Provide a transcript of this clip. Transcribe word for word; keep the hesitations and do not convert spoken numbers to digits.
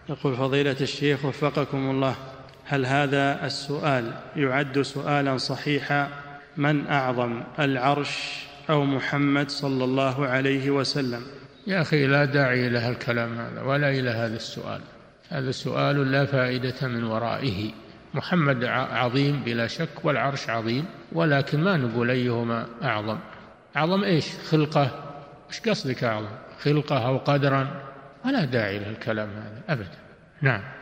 يقول فضيلة الشيخ وفقكم الله، هل هذا السؤال يعد سؤالا صحيحا؟ من أعظم، العرش أو محمد صلى الله عليه وسلم؟ يا أخي لا داعي إلى الكلام هذا ولا إلى هذا السؤال، هذا سؤال لا فائدة من ورائه. محمد عظيم بلا شك والعرش عظيم، ولكن ما نقول أيهما أعظم. أعظم إيش؟ خلقة؟ إيش قصدك أعظم؟ خلقة أو قدرا؟ ولا داعي للكلام هذا أبدا. نعم.